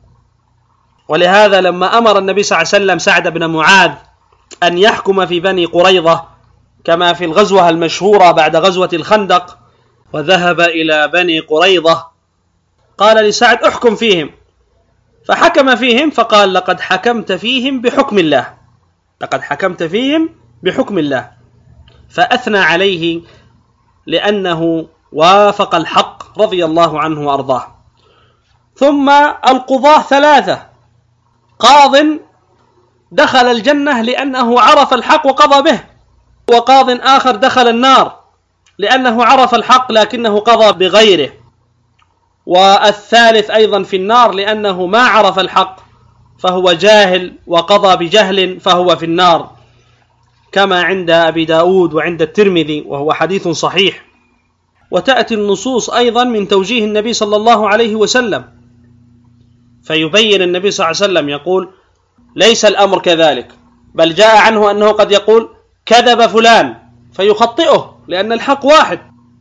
ولهذا لما أمر النبي صلى الله عليه وسلم سعد بن معاذ أن يحكم في بني قريظة، كما في الغزوة المشهورة بعد غزوة الخندق، وذهب إلى بني قريظة، قال لسعد: احكم فيهم. فحكم فيهم فقال: لقد حكمت فيهم بحكم الله، لقد حكمت فيهم بحكم الله. فأثنى عليه لأنه وافق الحق رضي الله عنه وأرضاه. ثم القضاة ثلاثة: قاض دخل الجنة لأنه عرف الحق وقضى به، وقاض آخر دخل النار لأنه عرف الحق لكنه قضى بغيره، والثالث أيضا في النار لأنه ما عرف الحق فهو جاهل وقضى بجهل فهو في النار، كما عند أبي داود وعند الترمذي، وهو حديث صحيح. وتأتي النصوص أيضا من توجيه النبي صلى الله عليه وسلم، فيبين النبي صلى الله عليه وسلم يقول: ليس الأمر كذلك، بل جاء عنه أنه قد يقول: كذب فلان، فيخطئه لأن الحق واحد.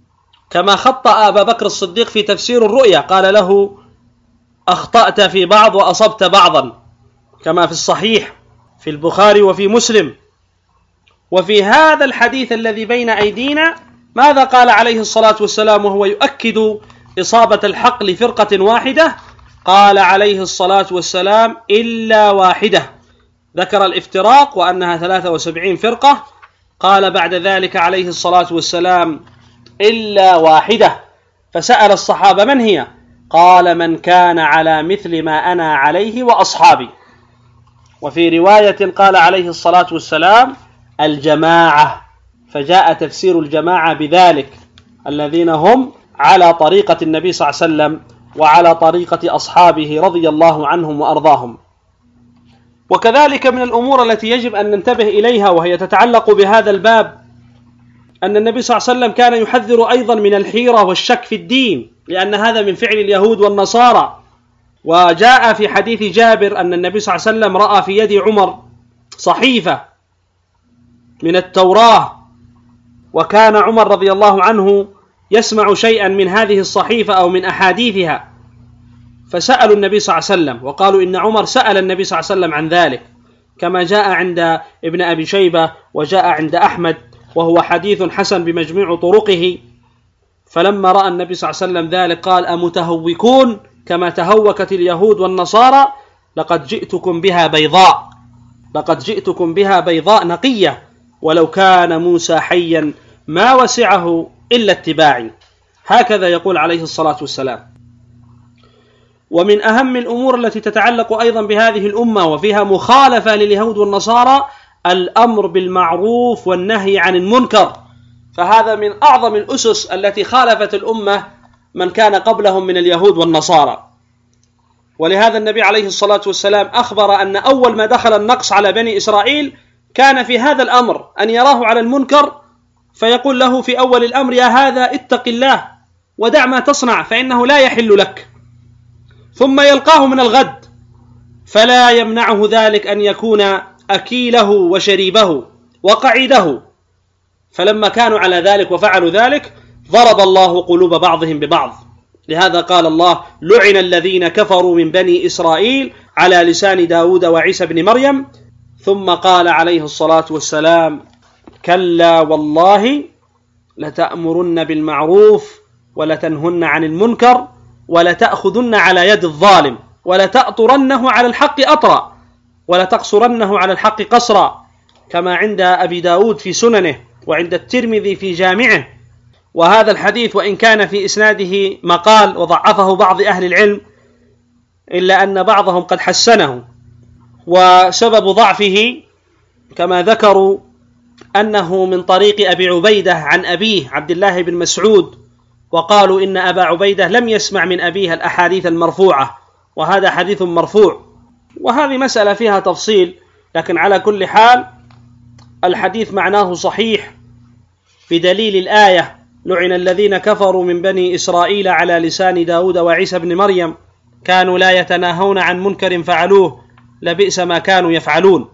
كما خطأ أبا بكر الصديق في تفسير الرؤيا، قال له أخطأت في بعض وأصبت بعضا، كما في الصحيح في البخاري وفي مسلم. وفي هذا الحديث الذي بين أيدينا ماذا قال عليه الصلاة والسلام وهو يؤكد إصابة الحق لفرقة واحدة؟ قال عليه الصلاة والسلام إلا واحدة، ذكر الافتراق وأنها ثلاثة وسبعين فرقة، قال بعد ذلك عليه الصلاة والسلام إلا واحدة، فسأل الصحابة من هي؟ قال من كان على مثل ما أنا عليه وأصحابي. وفي رواية قال عليه الصلاة والسلام الجماعة، فجاء تفسير الجماعة بذلك، الذين هم على طريقة النبي صلى الله عليه وسلم وعلى طريقة أصحابه رضي الله عنهم وأرضاهم. وكذلك من الأمور التي يجب أن ننتبه إليها وهي تتعلق بهذا الباب أن النبي صلى الله عليه وسلم كان يحذر أيضا من الحيرة والشك في الدين، لأن هذا من فعل اليهود والنصارى. وجاء في حديث جابر أن النبي صلى الله عليه وسلم رأى في يد عمر صحيفة من التوراة، وكان عمر رضي الله عنه يسمع شيئا من هذه الصحيفة أو من أحاديثها، فسألوا النبي صلى الله عليه وسلم وقالوا إن عمر سأل النبي صلى الله عليه وسلم عن ذلك، كما جاء عند ابن أبي شيبة وجاء عند أحمد، وهو حديث حسن بمجموع طرقه. فلما رأى النبي صلى الله عليه وسلم ذلك قال أمتهوكون كما تهوكت اليهود والنصارى؟ لقد جئتكم بها بيضاء، لقد جئتكم بها بيضاء نقية، ولو كان موسى حيا ما وسعه إلا اتباعي. هكذا يقول عليه الصلاة والسلام. ومن أهم الأمور التي تتعلق أيضا بهذه الأمة وفيها مخالفة لليهود والنصارى الأمر بالمعروف والنهي عن المنكر، فهذا من أعظم الأسس التي خالفت الأمة من كان قبلهم من اليهود والنصارى. ولهذا النبي عليه الصلاة والسلام أخبر أن أول ما دخل النقص على بني إسرائيل كان في هذا الأمر، أن يراه على المنكر فيقول له في أول الأمر يا هذا اتق الله ودع ما تصنع فإنه لا يحل لك، ثم يلقاه من الغد فلا يمنعه ذلك أن يكون أكيله وشريبه وقعيده. فلما كانوا على ذلك وفعلوا ذلك ضرب الله قلوب بعضهم ببعض. لهذا قال الله لعن الذين كفروا من بني إسرائيل على لسان داود وعيسى بن مريم. ثم قال عليه الصلاة والسلام كلا والله لتأمرن بالمعروف ولتنهن عن المنكر ولتأخذن على يد الظالم ولتأطرنه على الحق أطرا ولتقصرنه على الحق قصرا، كما عند أبي داود في سننه وعند الترمذي في جامعه. وهذا الحديث وإن كان في إسناده مقال وضعفه بعض أهل العلم إلا أن بعضهم قد حسنه، وسبب ضعفه كما ذكروا أنه من طريق أبي عبيدة عن أبيه عبد الله بن مسعود، وقالوا إن أبا عبيدة لم يسمع من أبيه الأحاديث المرفوعة، وهذا حديث مرفوع، وهذه مسألة فيها تفصيل، لكن على كل حال الحديث معناه صحيح بدليل الآية لعن الذين كفروا من بني إسرائيل على لسان داود وعيسى بن مريم كانوا لا يتناهون عن منكر فعلوه لبئس ما كانوا يفعلون.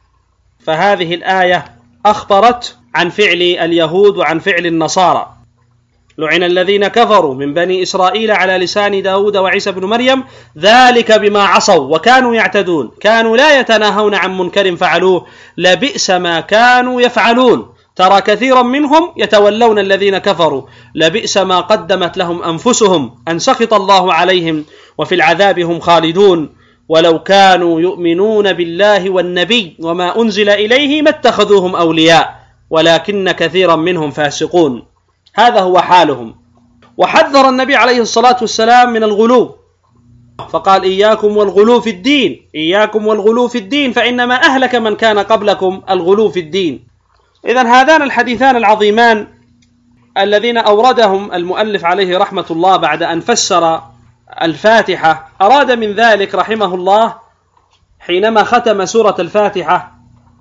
فهذه الآية أخبرت عن فعل اليهود وعن فعل النصارى. لعن الذين كفروا من بني إسرائيل على لسان داود وعيسى بن مريم ذلك بما عصوا وكانوا يعتدون كانوا لا يتناهون عن منكر فعلوه لبئس ما كانوا يفعلون. ترى كثيرا منهم يتولون الذين كفروا لبئس ما قدمت لهم أنفسهم أن سخط الله عليهم وفي العذاب هم خالدون ولو كانوا يؤمنون بالله والنبي وما أنزل إليه ما اتخذوهم أولياء ولكن كثيرا منهم فاسقون. هذا هو حالهم. وحذر النبي عليه الصلاة والسلام من الغلو فقال إياكم والغلو في الدين إياكم والغلو في الدين فإنما أهلك من كان قبلكم الغلو في الدين. إذن هذان الحديثان العظيمان الذين أوردهم المؤلف عليه رحمة الله بعد أن فسر الفاتحة أراد من ذلك رحمه الله حينما ختم سورة الفاتحة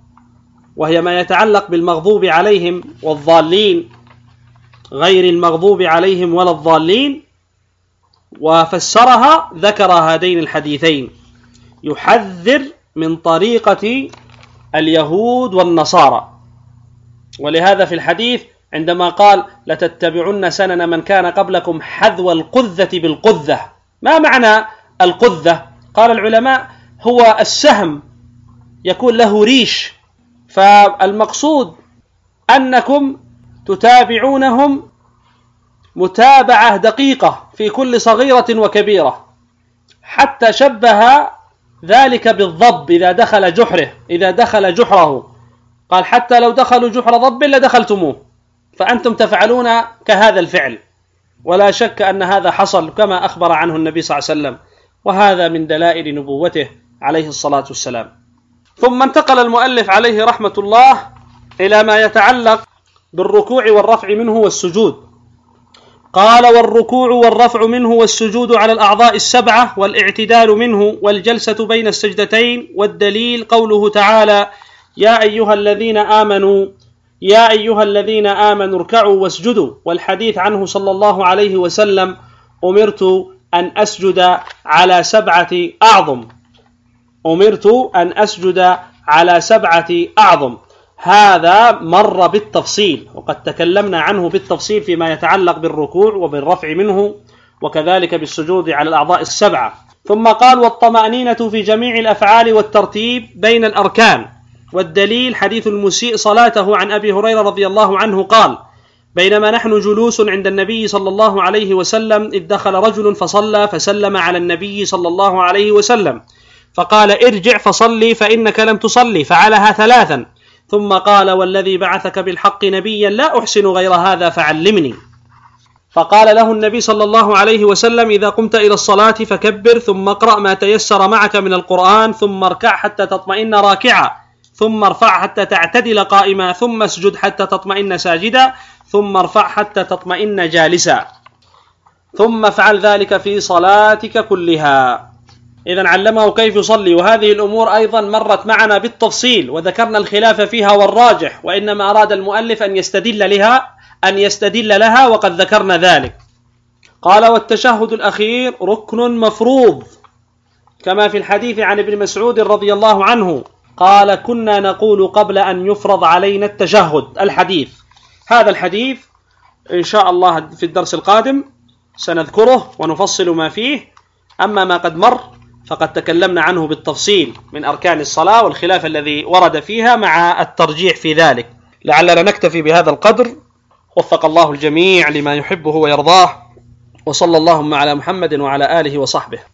وهي ما يتعلق بالمغضوب عليهم والضالين غير المغضوب عليهم ولا الضالين، وفسرها ذكر هذين الحديثين يحذر من طريقة اليهود والنصارى. ولهذا في الحديث عندما قال لتتبعن سنن من كان قبلكم حذو القذة بالقذة. ما معنى القذة؟ قال العلماء هو السهم يكون له ريش، فالمقصود أنكم تتابعونهم متابعة دقيقة في كل صغيرة وكبيرة، حتى شبه ذلك بالضب إذا دخل جحره إذا دخل جحره قال حتى لو دخلوا جحر ضب لدخلتموه، فأنتم تفعلون كهذا الفعل. ولا شك أن هذا حصل كما أخبر عنه النبي صلى الله عليه وسلم، وهذا من دلائل نبوته عليه الصلاة والسلام. ثم انتقل المؤلف عليه رحمة الله إلى ما يتعلق بالركوع والرفع منه والسجود. قال والركوع والرفع منه والسجود على الأعضاء السبعة والاعتدال منه والجلسة بين السجدتين، والدليل قوله تعالى يا أيها الذين آمنوا يا أيها الذين آمنوا اركعوا واسجدوا، والحديث عنه صلى الله عليه وسلم أمرت أن أسجد على سبعة أعظم أمرت أن أسجد على سبعة أعظم. هذا مر بالتفصيل، وقد تكلمنا عنه بالتفصيل فيما يتعلق بالركوع وبالرفع منه، وكذلك بالسجود على الأعضاء السبعة. ثم قال والطمأنينة في جميع الأفعال والترتيب بين الأركان، والدليل حديث المسيء صلاته عن أبي هريرة رضي الله عنه قال بينما نحن جلوس عند النبي صلى الله عليه وسلم إذ دخل رجل فصلى فسلم على النبي صلى الله عليه وسلم فقال ارجع فصلي فإنك لم تصلي، فعلها ثلاثا، ثم قال والذي بعثك بالحق نبيا لا أحسن غير هذا فعلمني. فقال له النبي صلى الله عليه وسلم إذا قمت إلى الصلاة فكبر، ثم اقرأ ما تيسر معك من القرآن، ثم اركع حتى تطمئن راكعا، ثم ارفع حتى تعتدل قائما، ثم اسجد حتى تطمئن ساجدا، ثم ارفع حتى تطمئن جالسا، ثم افعل ذلك في صلاتك كلها. إذن علمه كيف يصلي، وهذه الأمور أيضا مرت معنا بالتفصيل وذكرنا الخلاف فيها والراجح، وإنما أراد المؤلف أن يستدل لها أن يستدل لها وقد ذكرنا ذلك. قال والتشهد الأخير ركن مفروض، كما في الحديث عن ابن مسعود رضي الله عنه قال كنا نقول قبل أن يفرض علينا التشهد. الحديث هذا الحديث إن شاء الله في الدرس القادم سنذكره ونفصل ما فيه، أما ما قد مر فقد تكلمنا عنه بالتفصيل من أركان الصلاة والخلاف الذي ورد فيها مع الترجيح في ذلك. لعلنا نكتفي بهذا القدر، وفق الله الجميع لما يحبه ويرضاه، وصلى اللهم على محمد وعلى آله وصحبه.